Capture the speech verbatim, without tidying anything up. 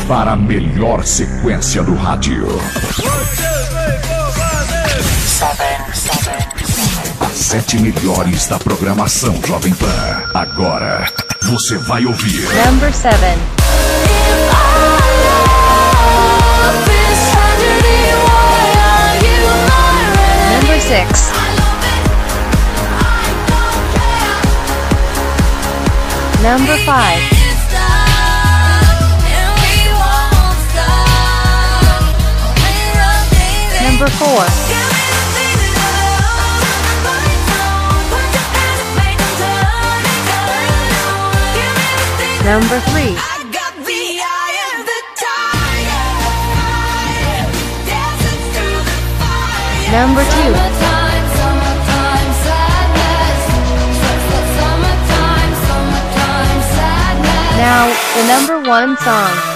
para a melhor sequência do rádio. As sete melhores da programação Jovem Pan. Agora você vai ouvir. Number seven. Number six. Number five. Number four. Number three. Number two. Now, the number one song.